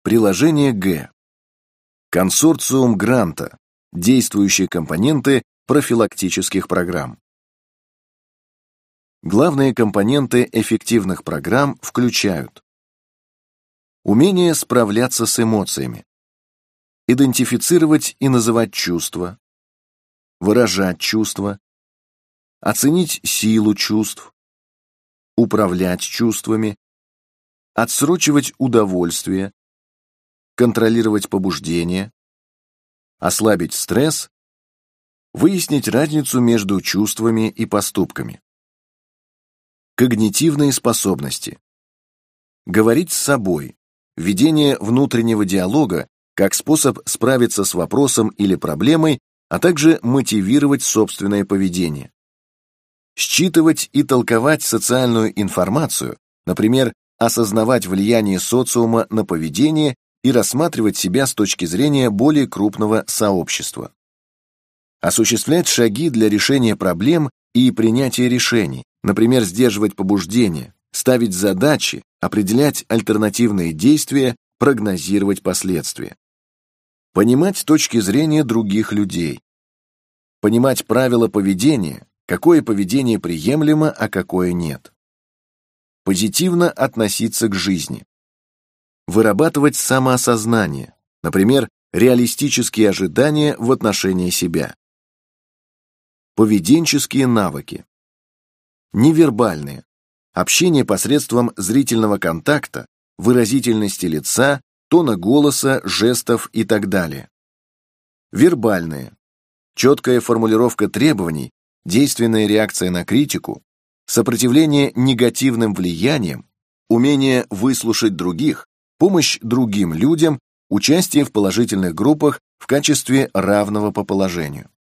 Приложение Г. Консорциум гранта. Действующие компоненты профилактических программ. Главные компоненты эффективных программ включают: умение справляться с эмоциями, идентифицировать и называть чувства, выражать чувства, оценить силу чувств, управлять чувствами, отсрочивать удовольствие, контролировать побуждение, ослабить стресс, выяснить разницу между чувствами и поступками. Когнитивные способности. Говорить с собой, ведение внутреннего диалога как способ справиться с вопросом или проблемой, а также мотивировать собственное поведение. Считывать и толковать социальную информацию, например, осознавать влияние социума на поведение и рассматривать себя с точки зрения более крупного сообщества. Осуществлять шаги для решения проблем и принятия решений, например, сдерживать побуждения, ставить задачи, определять альтернативные действия, прогнозировать последствия. Понимать точки зрения других людей. Понимать правила поведения, какое поведение приемлемо, а какое нет. Позитивно относиться к жизни. Вырабатывать самоосознание, например, реалистические ожидания в отношении себя. Поведенческие навыки. Невербальные. Общение посредством зрительного контакта, выразительности лица, тона голоса, жестов и так далее. Вербальные. Четкая формулировка требований, действенная реакция на критику, сопротивление негативным влияниям, умение выслушать других, помощь другим людям, участие в положительных группах в качестве равного по положению.